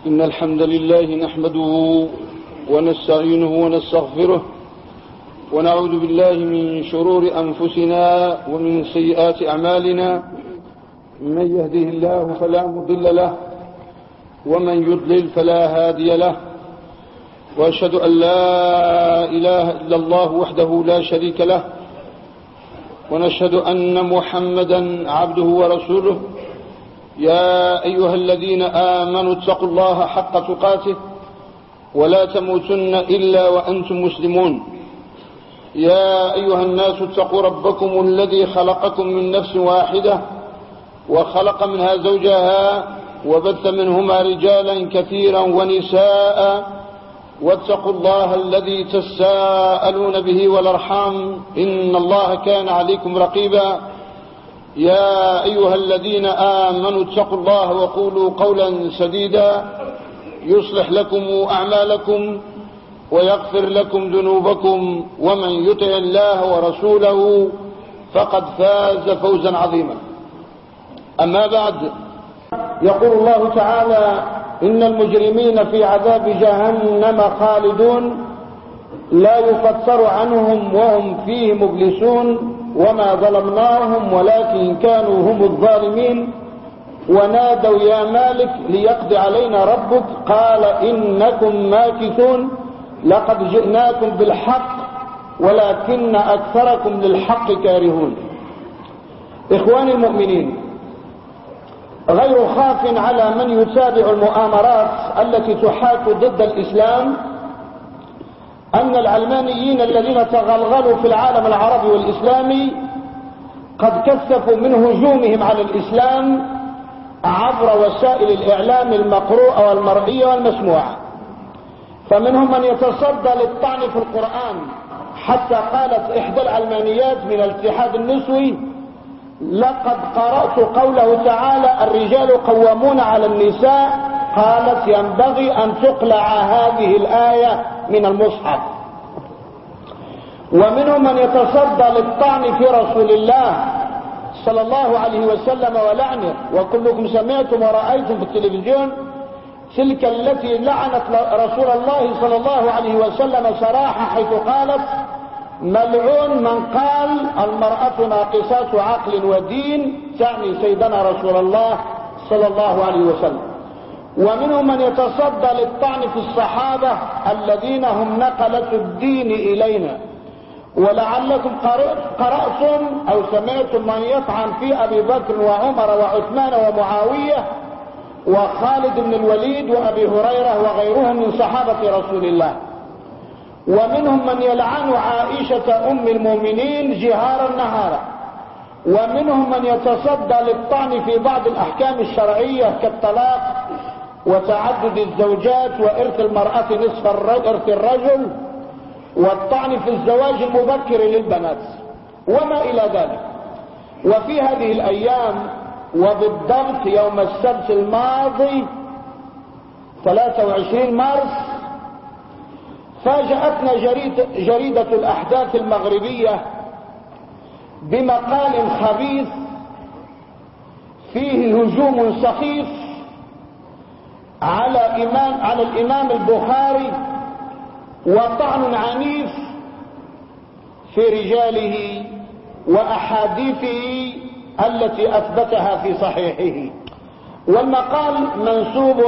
إن الحمد لله نحمده ونستعينه ونستغفره ونعوذ بالله من شرور أنفسنا ومن سيئات أعمالنا. من يهده الله فلا مضل له ومن يضلل فلا هادي له، وأشهد أن لا إله إلا الله وحده لا شريك له، ونشهد أن محمدا عبده ورسوله. يا أيها الذين آمنوا اتقوا الله حق تقاته ولا تموتن إلا وأنتم مسلمون. يا أيها الناس اتقوا ربكم الذي خلقكم من نفس واحدة وخلق منها زوجها وبث منهما رجالا كثيرا ونساء، واتقوا الله الذي تساءلون به والأرحام إن الله كان عليكم رقيبا. يا أيها الذين آمنوا اتقوا الله وقولوا قولا سديدا يصلح لكم أعمالكم ويغفر لكم ذنوبكم، ومن يطع الله ورسوله فقد فاز فوزا عظيما. أما بعد، يقول الله تعالى: إن المجرمين في عذاب جهنم خالدون لا يفتر عنهم وهم فيه مبلسون وما ظلمناهم ولكن كانوا هم الظالمين. ونادوا يا مالك ليقض علينا ربك قال إنكم ماكثون لقد جئناكم بالحق ولكن أكثركم للحق كارهون. إخواني المؤمنين، غير خاف على من يتابع المؤامرات التي تحاك ضد الإسلام أن العلمانيين الذين تغلغلوا في العالم العربي والإسلامي قد كثفوا من هجومهم على الإسلام عبر وسائل الإعلام المقروءة والمرئية والمسموعة. فمنهم من يتصدى للطعن في القرآن، حتى قالت إحدى العلمانيات من الاتحاد النسوي: لقد قرأت قوله تعالى الرجال قوامون على النساء، قالت ينبغي أن تقلع هذه الآية من المصحف. ومنهم من يتصدى للطعن في رسول الله صلى الله عليه وسلم ولعنه، وكلكم سمعتم ورأيتم في التلفزيون تلك التي لعنت رسول الله صلى الله عليه وسلم صراحة، حيث قالت: ملعون من قال المرأة ناقصات عقل ودين، تعني سيدنا رسول الله صلى الله عليه وسلم. ومنهم من يتصدى للطعن في الصحابة الذين هم نقلة الدين إلينا. ولعلكم قرأتم أو سمعتم من يطعن في أبي بكر وعمر وعثمان ومعاوية وخالد بن الوليد وأبي هريرة وغيرهم من صحابة رسول الله. ومنهم من يلعن عائشة أم المؤمنين جهارا نهارا. ومنهم من يتصدى للطعن في بعض الأحكام الشرعية كالطلاق وتعدد الزوجات وإرث المرأة نصف إرث الرجل والطعن في الزواج المبكر للبنات وما إلى ذلك. وفي هذه الأيام وبالضبط يوم السبت الماضي 23 مارس فاجأتنا جريدة الأحداث المغربية بمقال خبيث فيه هجوم سخيف على الإمام البخاري وطعن عنيف في رجاله وأحاديثه التي أثبتها في صحيحه. والمقال منسوب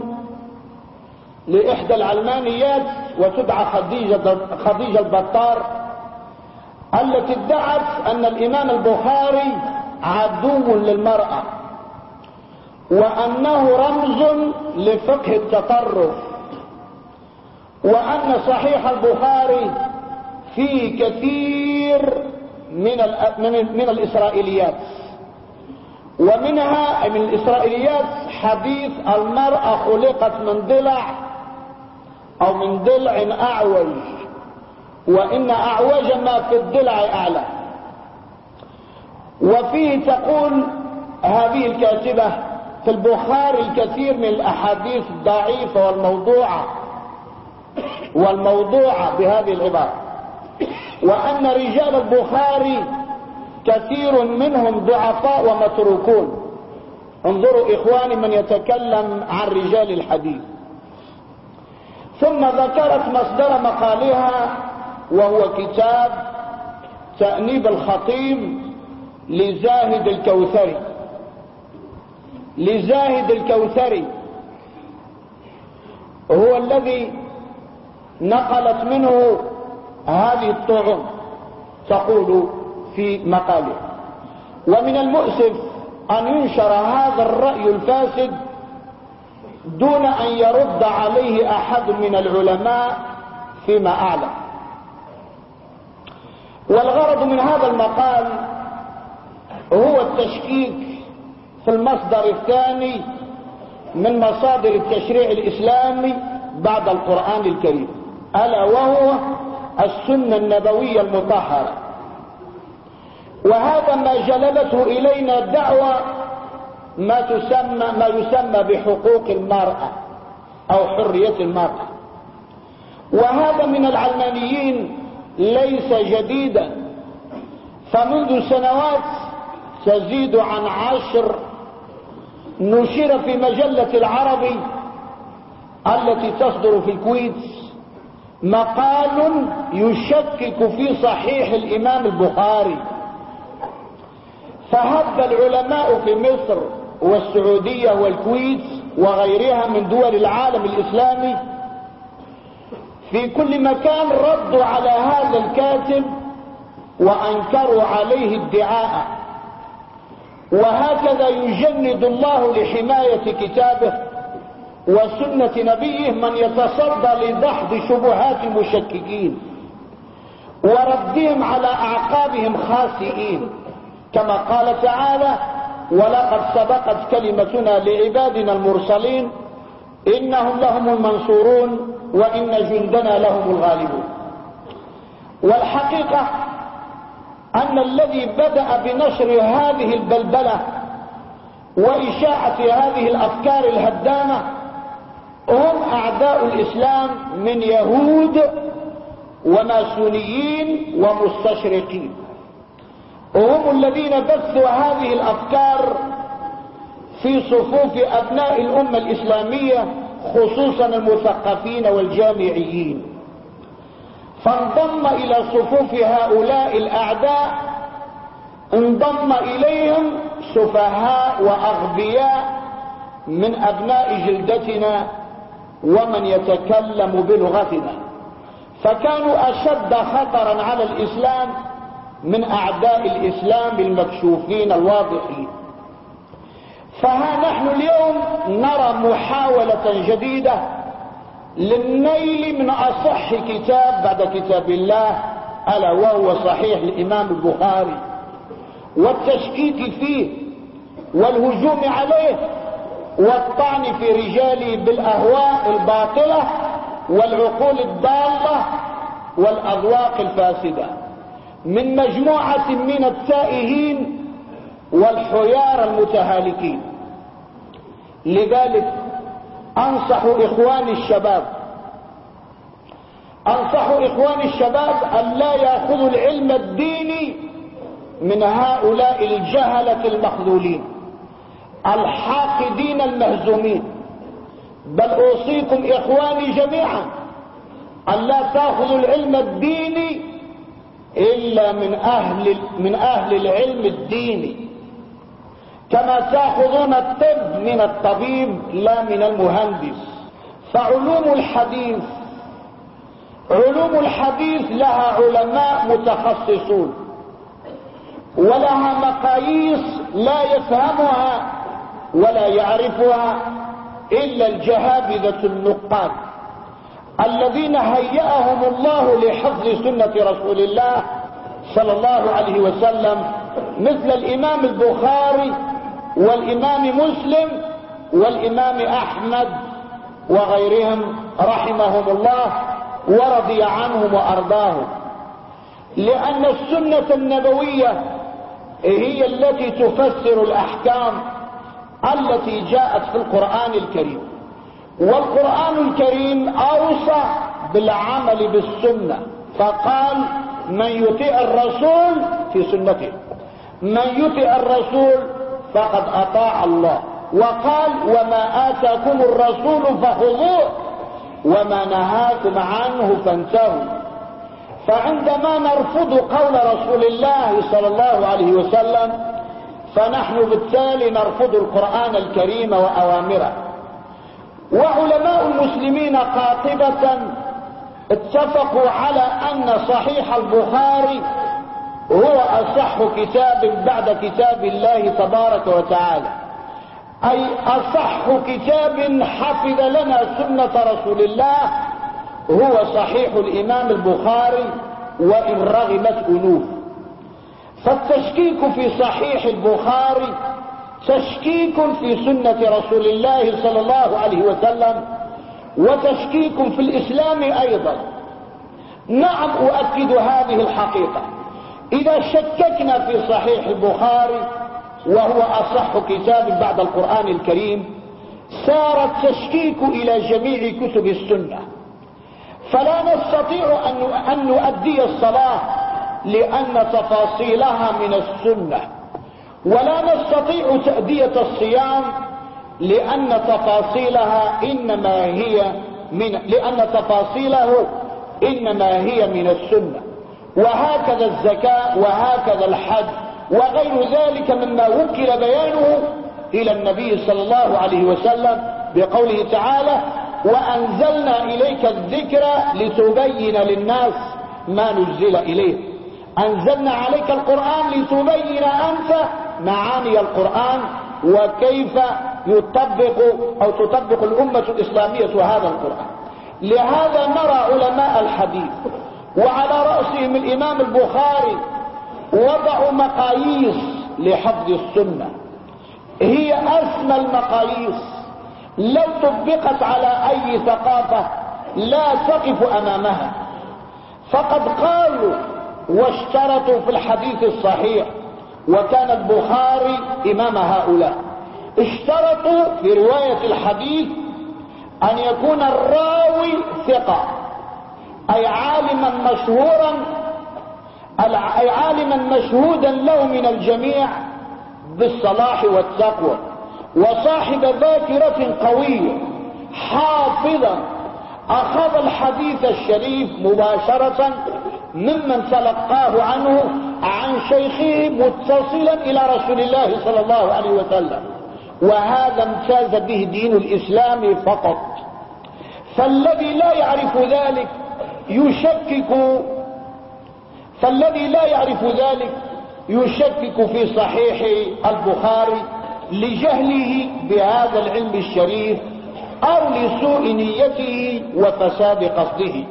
لإحدى العلمانيات وتدعى خديجة البطار، التي ادعت أن الإمام البخاري عدو للمرأة وأنه رمز لفقه التطرف، وأن صحيح البخاري فيه كثير من الإسرائيليات، ومنها من الإسرائيليات حديث المرأة خلقت من ضلع أو من ضلع أعوج، وإن أعوج ما في الضلع أعلى. وفيه تقول هذه الكاتبة في البخاري الكثير من الأحاديث الضعيفة والموضوعة بهذه العبارة، وأن رجال البخاري كثير منهم ضعفاء ومتروكون، انظروا إخواني من يتكلم عن رجال الحديث. ثم ذكرت مصدر مقالها وهو كتاب تأنيب الخطيب لزاهد الكوثري. لزاهد الكوثري هو الذي نقلت منه هذه الطعم، تقول في مقاله: ومن المؤسف أن ينشر هذا الرأي الفاسد دون أن يرد عليه أحد من العلماء فيما أعلم. والغرض من هذا المقال هو التشكيك في المصدر الثاني من مصادر التشريع الإسلامي بعد القرآن الكريم، ألا وهو السنة النبوية المطهرة. وهذا ما جلبته إلينا دعوة ما يسمى بحقوق المرأة أو حرية المرأة. وهذا من العلمانيين ليس جديدا، فمنذ سنوات تزيد عن 10 نشر في مجلة العربي التي تصدر في الكويت مقال يشكك في صحيح الإمام البخاري. فهب العلماء في مصر والسعودية والكويت وغيرها من دول العالم الإسلامي في كل مكان ردوا على هذا الكاتب وأنكروا عليه ادعاءه. وهكذا يجند الله لحماية كتابه وسنة نبيه من يتصدى لدحض شبهات المشككين وردهم على أعقابهم خاسئين، كما قال تعالى: ولقد سبقت كلمتنا لعبادنا المرسلين إنهم لهم المنصورون وإن جندنا لهم الغالبون. والحقيقة أن الذي بدأ بنشر هذه البلبلة وإشاعة هذه الأفكار الهدامة هم أعداء الإسلام من يهود وماسونيين ومستشرقين، وهم الذين بثوا هذه الأفكار في صفوف أبناء الأمة الإسلامية خصوصا المثقفين والجامعيين. فانضم إلى صفوف هؤلاء الأعداء انضم إليهم سفهاء وأغبياء من أبناء جلدتنا ومن يتكلم بلغتنا، فكانوا أشد خطرا على الإسلام من أعداء الإسلام المكشوفين الواضحين. فها نحن اليوم نرى محاولة جديدة للنيل من أصح كتاب بعد كتاب الله ألا وهو صحيح الإمام البخاري، والتشكيك فيه والهجوم عليه والطعن في رجاله بالأهواء الباطلة والعقول الضالة والأذواق الفاسدة من مجموعة من التائهين والحيار المتهالكين. لذلك أنصح إخواني الشباب أن لا يأخذوا العلم الديني من هؤلاء الجهلة المخذولين الحاقدين المهزومين، بل أوصيكم إخواني جميعا أن لا تأخذوا العلم الديني إلا من أهل العلم الديني، كما تأخذون الطب من الطبيب لا من المهندس. فعلوم الحديث لها علماء متخصصون ولها مقاييس لا يفهمها ولا يعرفها إلا الجهابذة النقاد الذين هيأهم الله لحفظ سنة رسول الله صلى الله عليه وسلم، مثل الإمام البخاري والإمام مسلم والإمام أحمد وغيرهم رحمهم الله ورضي عنهم وأرضاهم. لأن السنة النبوية هي التي تفسر الأحكام التي جاءت في القرآن الكريم، والقرآن الكريم أوصى بالعمل بالسنة فقال: من يطيع الرسول في سنته، من يطيع الرسول فقد أطاع الله، وقال وما آتاكم الرسول فخذوه وما نهاكم عنه فانتهوا. فعندما نرفض قول رسول الله صلى الله عليه وسلم فنحن بالتالي نرفض القرآن الكريم وأوامره. وعلماء المسلمين قاطبة اتفقوا على أن صحيح البخاري هو أصح كتاب بعد كتاب الله تبارك وتعالى، أي أصح كتاب حفظ لنا سنة رسول الله هو صحيح الإمام البخاري وإن رغمت أنوف. فالتشكيك في صحيح البخاري تشكيك في سنة رسول الله صلى الله عليه وسلم، وتشكيك في الإسلام أيضا. نعم أؤكد هذه الحقيقة، إذا شككنا في صحيح البخاري وهو أصح كتاب بعد القرآن الكريم سار التشكيك إلى جميع كتب السنة، فلا نستطيع أن نؤدي الصلاة لأن تفاصيلها من السنة، ولا نستطيع تأدية الصيام لأن تفاصيله إنما هي من السنة، وهكذا الزكاة وهكذا الحج وغير ذلك مما وكل بيانه إلى النبي صلى الله عليه وسلم بقوله تعالى وأنزلنا إليك الذكر لتبين للناس ما نزل إليه. أنزلنا عليك القرآن لتبين أنت معاني القرآن وكيف تطبق الأمة الإسلامية هذا القرآن. لهذا نرى علماء الحديث وعلى رأسهم الإمام البخاري وضعوا مقاييس لحفظ السنة، هي أسمى المقاييس لو طبقت على أي ثقافة لا تقف أمامها. فقد قالوا واشترطوا في الحديث الصحيح، وكان البخاري إمام هؤلاء، اشترطوا في رواية الحديث أن يكون الراوي ثقة، أي عالما مشهودا له من الجميع بالصلاح والتقوى، وصاحب ذاكرة قوية حافظا أخذ الحديث الشريف مباشرة ممن تلقاه عنه عن شيخه متصلا إلى رسول الله صلى الله عليه وسلم. وهذا امتاز به دين الإسلام فقط. فالذي لا يعرف ذلك يشكك في صحيح البخاري لجهله بهذا العلم الشريف أو لسوء نيته وفساد قصده.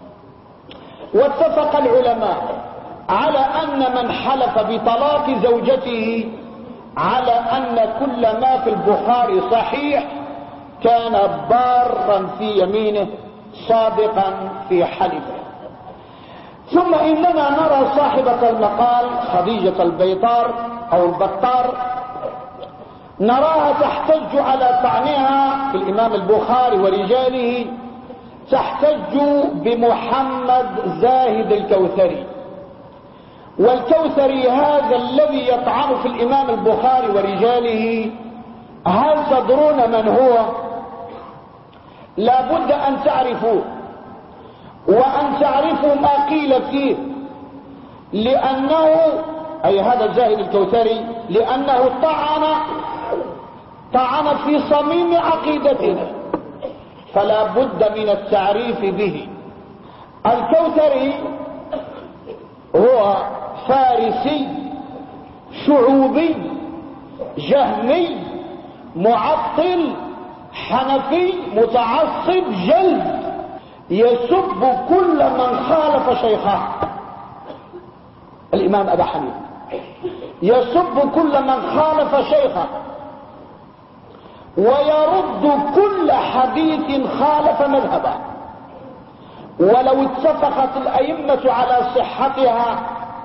واتفق العلماء على أن من حلف بطلاق زوجته على أن كل ما في البخاري صحيح كان بارا في يمينه صادقا في حلفه. ثم إننا نرى صاحبة المقال خديجة البيطار أو البطار نراها تحتج على طعنها في الإمام البخاري ورجاله، تحتج بمحمد زاهد الكوثري. والكوثري هذا الذي يطعن في الإمام البخاري ورجاله، هل تدرون من هو؟ لا بد أن تعرفوه وأن تعرفوا ما قيل فيه، لأنه أي هذا زاهد الكوثري لأنه طعن في صميم عقيدتنا، فلا بد من التعريف به. الكوثري هو فارسي شعوبي جهمي معطل حنفي متعصب جلد، يسب كل من خالف شيخه الإمام أبا حنيفة، يسب كل من خالف شيخه ويرد كل حديث خالف مذهبه. ولو اتفقت الأئمة على صحتها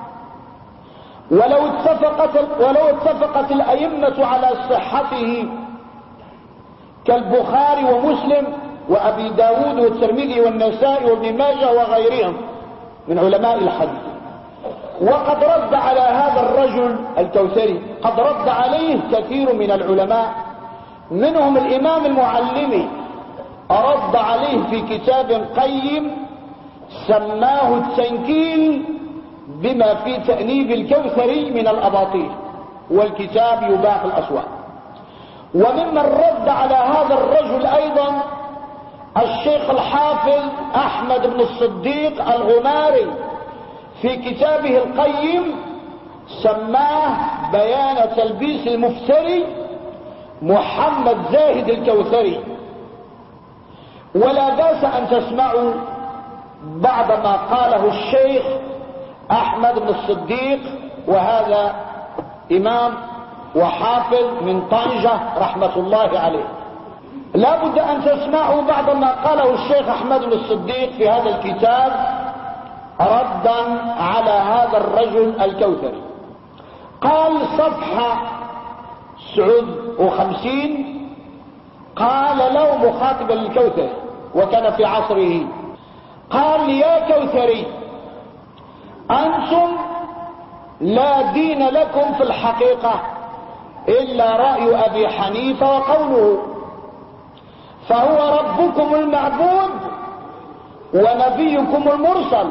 ولو اتفقت الأئمة على صحته كالبخاري ومسلم وأبي داود والترمذي والنسائي وابن ماجه وغيرهم من علماء الحديث، وقد رد على هذا الرجل الكوثري، قد رد عليه كثير من العلماء، منهم الإمام المعلمي رد عليه في كتاب قيم سماه التنكيل بما في تأنيب الكوثري من الأباطيل، والكتاب يباع في الأسواق. وممن رد على هذا الرجل أيضا الشيخ الحافظ أحمد بن الصديق الغماري في كتابه القيم سماه بيان تلبيس المفتري محمد زاهد الكوثري. ولا بأس أن تسمعوا بعض ما قاله الشيخ أحمد بن الصديق، وهذا إمام وحافظ من طنجة رحمة الله عليه. لا بد أن تسمعوا بعض ما قاله الشيخ أحمد بن الصديق في هذا الكتاب ردا على هذا الرجل الكوثري. قال صفحة 59 قال له مخاطبا للكوثري وكان في عصره، قال: يا كوثري، أنتم لا دين لكم في الحقيقة إلا رأي أبي حنيفة وقوله، فهو ربكم المعبود ونبيكم المرسل.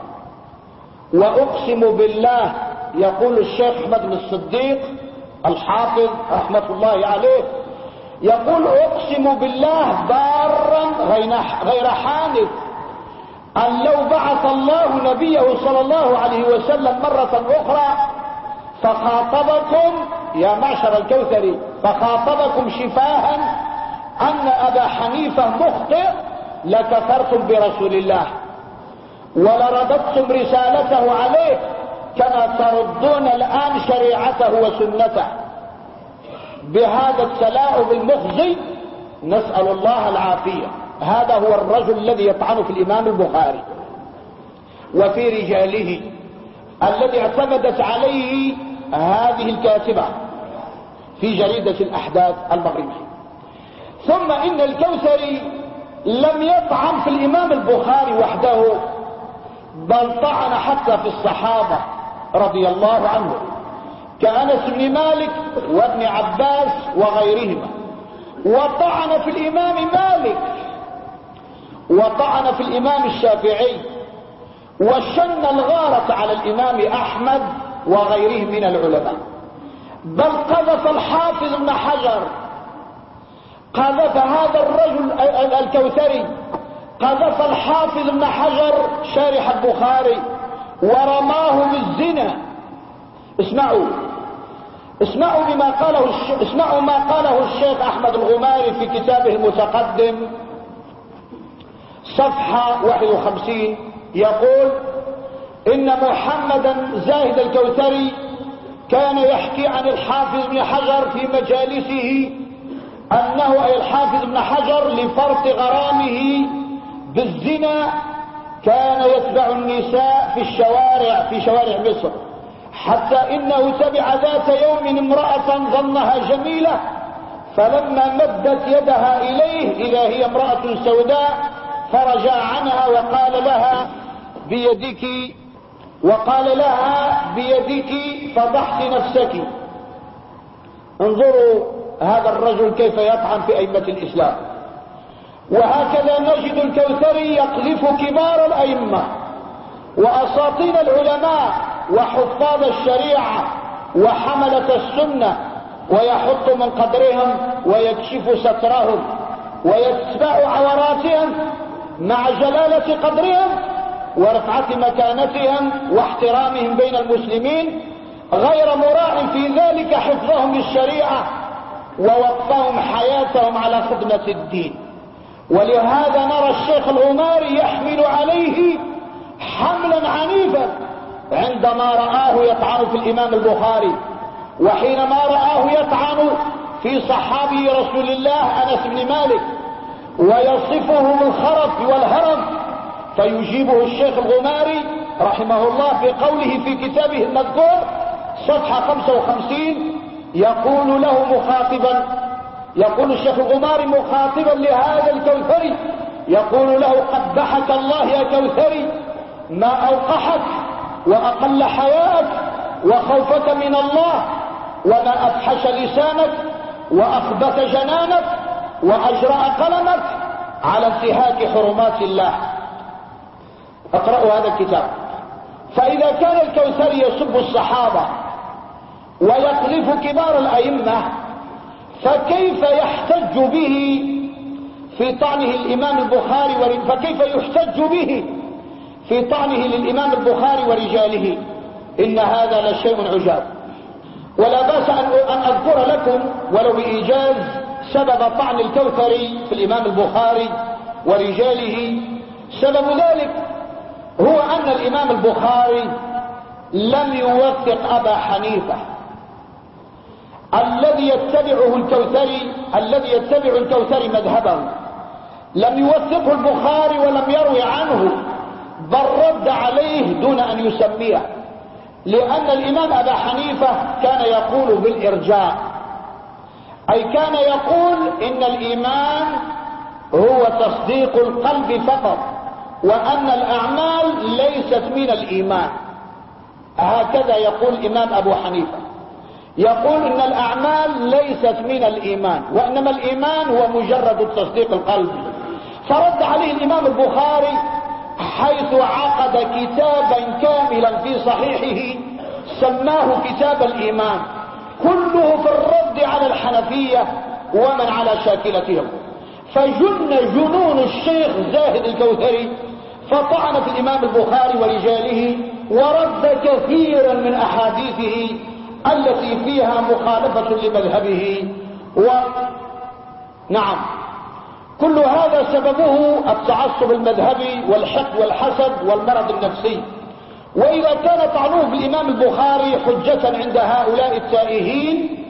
وأقسم بالله، يقول الشيخ أحمد بن الصديق الحافظ رحمة الله عليه، يقول: أقسم بالله بارا غير حانث أن لو بعث الله نبيه صلى الله عليه وسلم مرة أخرى فخاطبكم يا معشر الكوثري، فخاطبكم شفاها أن أبا حنيفة مخطئ لكفرتم برسول الله ولرددتم رسالته عليه كما تردون الآن شريعته وسنته. بهذا التلاعب المخزي نسأل الله العافية. هذا هو الرجل الذي يطعن في الإمام البخاري وفي رجاله، الذي اعتمدت عليه هذه الكاتبة في جريدة الأحداث المغربية. ثم إن الكوثري لم يطعن في الإمام البخاري وحده، بل طعن حتى في الصحابة رضي الله عنهم كأنس بن مالك وابن عباس وغيرهما، وطعن في الإمام مالك وطعن في الإمام الشافعي، وشن الغارة على الإمام أحمد وغيره من العلماء. بل قذف الحافظ ابن حجر، قذف هذا الرجل الكوثري، قذف الحافظ ابن حجر شارح البخاري ورماه بالزنا. اسمعوا ما قاله الشيخ أحمد الغماري في كتابه المتقدم صفحة 51، يقول: إن محمدا زاهد الكوثري كان يحكي عن الحافظ ابن حجر في مجالسه أنه أي الحافظ ابن حجر لفرط غرامه بالزنا كان يتبع النساء في شوارع مصر، حتى إنه تبع ذات يوم امرأة ظنها جميلة، فلما مدت يدها إليه إذا هي امرأة سوداء فرجع عنها وقال لها بيدك فضحت نفسك. انظروا هذا الرجل كيف يطعن في أئمة الإسلام. وهكذا نجد الكوثري يقذف كبار الأئمة وأساطين العلماء وحفاظ الشريعة وحملة السنة، ويحط من قدرهم ويكشف سترهم ويتبع عوراتهم مع جلالة قدرهم ورفعة مكانتهم واحترامهم بين المسلمين، غير مراع في ذلك حفظهم للشريعة ووقفهم حياتهم على خدمة الدين. ولهذا نرى الشيخ الغماري يحمل عليه حملا عنيفا عندما رآه يطعن في الإمام البخاري، وحينما رآه يطعن في صحابي رسول الله أنس بن مالك ويصفه بالخرف والهرم، فيجيبه الشيخ الغماري رحمه الله في قوله في كتابه المذكور صفحة 55، يقول الشيخ الغماري مخاطبا لهذا الكوثري، يقول له: قبحك الله يا كوثري، ما أوقحك وأقل حياءك وخوفك من الله، وما أفحش لسانك وأخبث جنانك وأجرأ قلمك على انتهاك حرمات الله. اقرأوا هذا الكتاب. فإذا كان الكوثري يسب الصحابة ويقذف كبار الأئمة، فكيف يحتج به في طعنه الإمام البخاري فكيف يحتج به في طعنه للإمام البخاري ورجاله؟ إن هذا لشيء عجاب. ولا بأس أن أذكر لكم ولو بإيجاز سبب طعن الكوثري في الإمام البخاري ورجاله. سبب ذلك هو أن الإمام البخاري لم يوثق أبا حنيفة الذي يتبع الكوثري مذهبه، لم يوثقه البخاري ولم يروي عنه، بل رد عليه دون أن يسميه، لأن الإمام أبا حنيفة كان يقول بالإرجاء، أي كان يقول إن الإيمان هو تصديق القلب فقط، وأن الأعمال ليست من الإيمان. هكذا يقول الإمام أبو حنيفة، يقول إن الأعمال ليست من الإيمان، وإنما الإيمان هو مجرد تصديق القلب. فرد عليه الإمام البخاري حيث عقد كتابا كاملا في صحيحه سماه كتاب الإيمان، كله في الرد على الحنفية ومن على شاكلتهم. فجن جنون الشيخ زاهد الكوثري فطعن في الإمام البخاري ورجاله، ورد كثيرا من أحاديثه التي فيها مخالفة لمذهبه. نعم، كل هذا سببه التعصب المذهبي والحقد والحسد والمرض النفسي. وإذا كان طعنوه بالإمام البخاري حجة عند هؤلاء التائهين،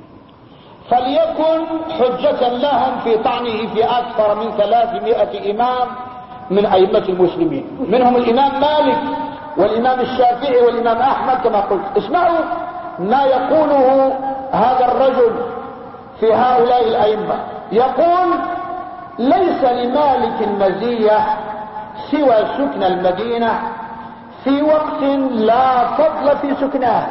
فليكن حجة لهم في طعنه في أكثر من 300 إمام من أئمة المسلمين، منهم الإمام مالك والإمام الشافعي والإمام أحمد كما قلت. اسمعوا ما يقوله هذا الرجل في هؤلاء الأئمة. يقول: ليس لمالك مزية سوى سكن المدينة في وقت لا فضل في سكنها.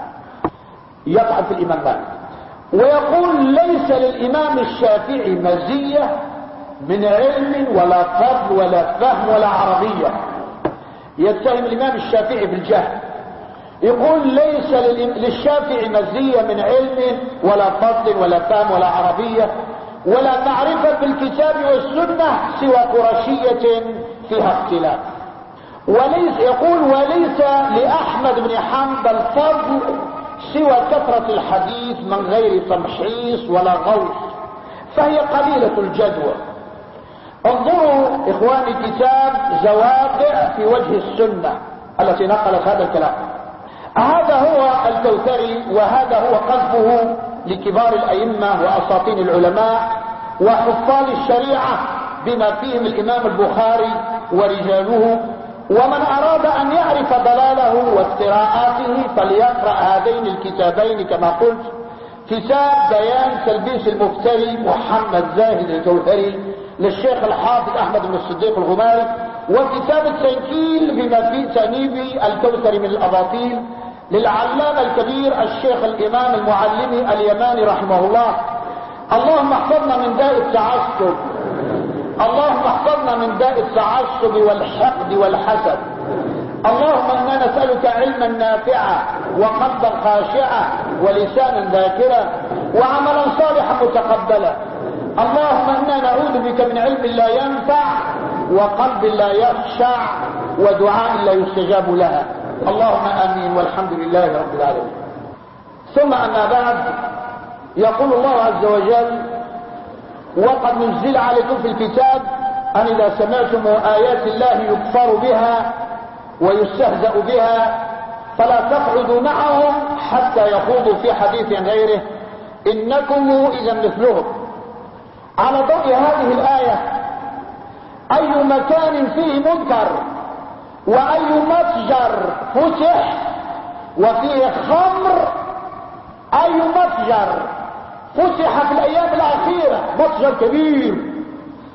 يطعن في الإمام مالك. ويقول: ليس للإمام الشافعي مزية من علم ولا فضل ولا فهم ولا عربية. يتهم الإمام الشافعي بالجهل. يقول: ليس للشافعي مزية من علم ولا فضل ولا فهم ولا عربية ولا معرفة بالكتاب والسنة سوى قرشية فيها اختلاف. يقول: وليس لأحمد بن حنبل فضل سوى كثرة الحديث من غير تمحيص ولا غوص، فهي قليلة الجدوى. انظروا إخواني كتاب زواقع في وجه السنة التي نقلت هذا الكلام. هذا هو الكوثري، وهذا هو قذفه لكبار الأئمة وأساطين العلماء وحفاظ الشريعة بما فيهم الإمام البخاري ورجاله. ومن أراد أن يعرف ضلاله وافتراءاته فليقرأ هذين الكتابين كما قلت: كتاب بيان تلبيس المفتري محمد زاهد الكوثري للشيخ الحافظ أحمد بن الصديق الغماري، وكتاب التنكيل بما فيه تأنيب الكوثري من الأباطيل للعلامة الكبير الشيخ الإمام المعلمي اليماني رحمه الله. اللهم احفظنا من داء التعصب، اللهم احفظنا من داء التعصب والحقد والحسد. اللهم انا نسألك علما نافعا وقلبا خاشعا ولسانا ذاكرا وعملا صالحا متقبلا. اللهم انا نعوذ بك من علم لا ينفع وقلب لا يخشع ودعاء لا يستجاب لها. اللهم امين والحمد لله رب العالمين. ثم اما بعد، يقول الله عز وجل: وقد نزل عليكم في الكتاب أن إذا سمعتم آيات الله يكفر بها ويستهزأ بها فلا تقعدوا معهم حتى يخوضوا في حديث غيره إنكم إذا مثلهم. على ضوء هذه الآية، أي مكان فيه منكر وأي متجر فتح وفيه خمر، أي متجر فتح في الأيام الأخيرة متجر كبير،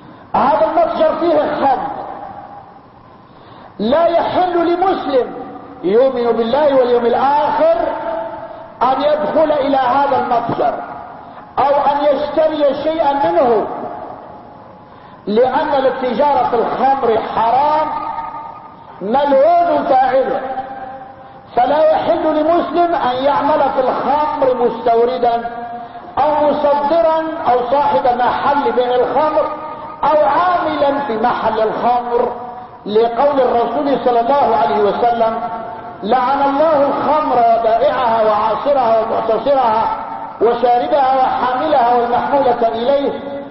هذا المتجر فيه خمر، لا يحل لمسلم يؤمن بالله واليوم الآخر أن يدخل إلى هذا المتجر أو أن يشتري شيئا منه، لأن التجارة في الخمر حرام ملعون فاعله، فلا يحل لمسلم أن يعمل في الخمر مستوردا أو مصدرا أو صاحب محل بيع الخمر أو عاملا في محل الخمر، لقول الرسول صلى الله عليه وسلم: لعن الله الخمر وبائعها وعاصرها ومعتصرها وشاربها وحاملها والمحمولة إليه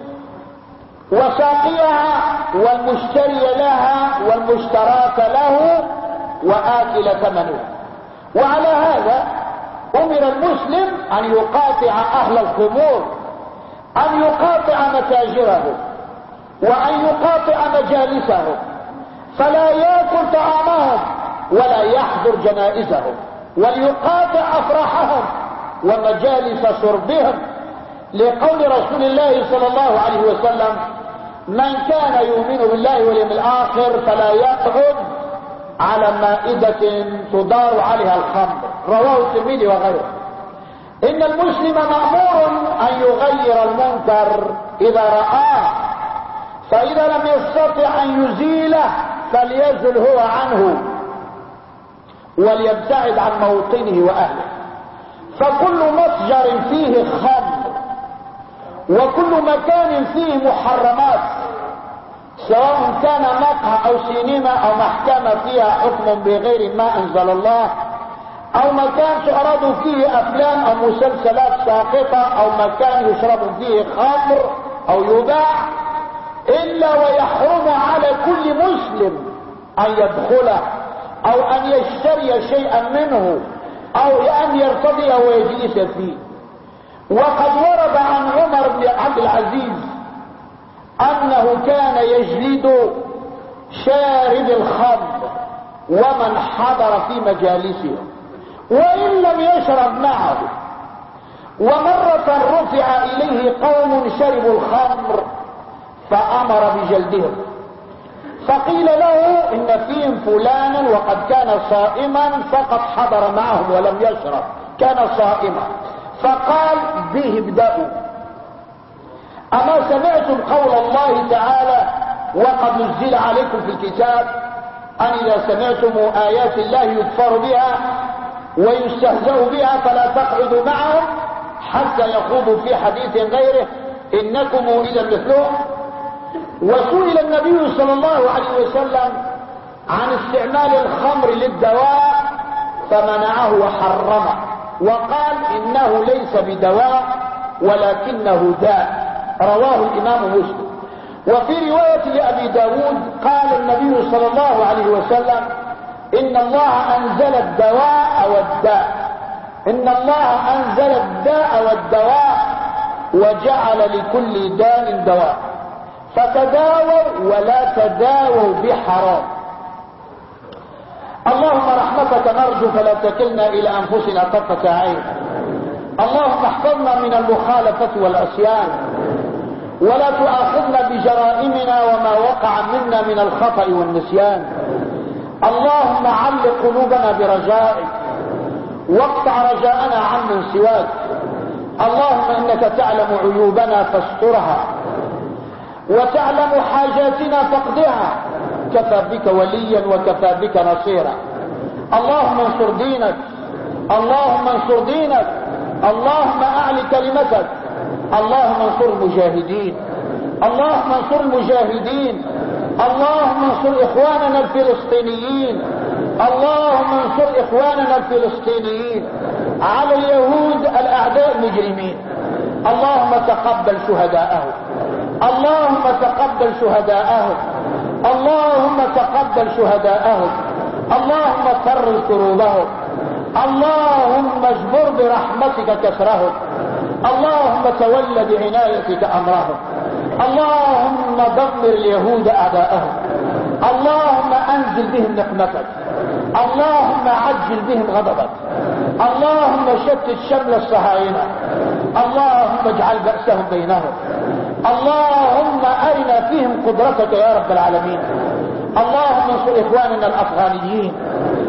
وساقيها والمشتري لها والمشتراك له وآكل ثمنها. وعلى هذا أمر المسلم أن يقاطع أهل الخمور، أن يقاطع متاجره، وأن يقاطع مجالسهم، فلا يأكل طعامهم ولا يحضر جنائزهم، وليقاطع أفراحهم ومجالس شربهم، لقول رسول الله صلى الله عليه وسلم: من كان يؤمن بالله واليوم الآخر فلا يقعد على مائدة تدار عليها الخمر. رواه الترمذي وغيره. إن المسلم مأمور أن يغير المنكر إذا رآه، فإذا لم يستطع أن يزيله فليزل هو عنه وليبتعد عن موطنه وأهله. فكل متجر فيه خمر وكل مكان فيه محرمات، سواء كان مقهى أو سينما أو محكمة فيها حكم بغير ما أنزل الله، أو مكان تعرض فيه أفلام أو مسلسلات ساقطة، أو مكان يشرب فيه خمر أو يباع، إلا ويحرم على كل مسلم أن يدخله أو أن يشتري شيئا منه أو أن يرتضي ويجلس فيه. وقد ورد عن عمر بن عبد العزيز أنه كان يجلد شارب الخمر ومن حضر في مجالسه وإن لم يشرب معه. ومرة رفع إليه قوم شربوا الخمر فأمر بجلدهم، فقيل له إن فيهم فلانا وقد كان صائما فقد حضر معهم ولم يشرب، كان صائما، فقال: به ابدأوا. أما سمعتم قول الله تعالى: وقد نزل عليكم في الكتاب أن إذا سمعتم آيات الله يكفر بها ويستهزأ بها فلا تقعدوا معهم حتى يخوضوا في حديث غيره إنكم إذا مثلهم. وسئل النبي صلى الله عليه وسلم عن استعمال الخمر للدواء فمنعه وحرمه، وقال: إنه ليس بدواء ولكنه داء. رواه الإمام مسلم. وفي رواية لأبي داود قال النبي صلى الله عليه وسلم: إن الله أنزل الدواء والداء، إن الله أنزل الداء والدواء وجعل لكل داء دواء، فتداووا ولا تداووا بحرام. اللهم رحمتك نرجو فلا تكلنا إلى أنفسنا طرفة عين. اللهم احفظنا من المخالفة والعصيان، ولا تؤاخذنا بجرائمنا وما وقع منا من الخطأ والنسيان. اللهم علق قلوبنا برجائك واقطع رجاءنا عمن سواك. اللهم إنك تعلم عيوبنا فاسترها وتعلم حاجاتنا فاقضها، كفى بك وليا وكفى بك نصيرا. اللهم انصر دينك، اللهم انصر دينك، اللهم أعل كلمتك، اللهم انصر المجاهدين، اللهم انصر المجاهدين، اللهم انصر إخواننا الفلسطينيين، اللهم انصر إخواننا الفلسطينيين على اليهود الأعداء المجرمين. اللهم تقبل شهداءهم، اللهم تقبل شهداءهم، اللهم تقبل شهداءهم، اللهم فرج كروبهم، اللهم اجبر برحمتك كسرهم، اللهم تول بعنايتك أمرهم، اللهم دمر اليهود أعداءهم، اللهم أنزل بهم نقمتك، اللهم عجل بهم غضبك، اللهم شتت شمل الصهاينة، اللهم اجعل بأسهم بينهم، اللهم أرنا فيهم قدرتك يا رب العالمين. اللهم انصر إخواننا الأفغانيين،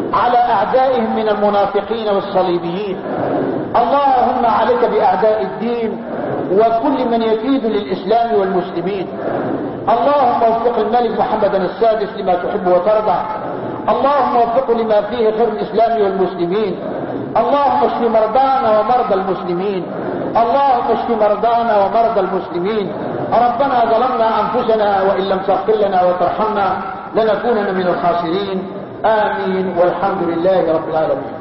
على أعدائهم من المنافقين والصليبيين. اللهم عليك بأعداء الدين وكل من يكيد للإسلام والمسلمين. اللهم وفق الملك محمدا السادس لما تحب وترضى. اللهم وفقه لما فيه خير الإسلام والمسلمين. اللهم اشف مرضانا ومرضى المسلمين. اللهم اشف مرضانا ومرضى المسلمين. ربنا ظلمنا أنفسنا وإن لم تغفر لنا وترحمنا لنكونن من الخاسرين. آمين والحمد لله رب العالمين.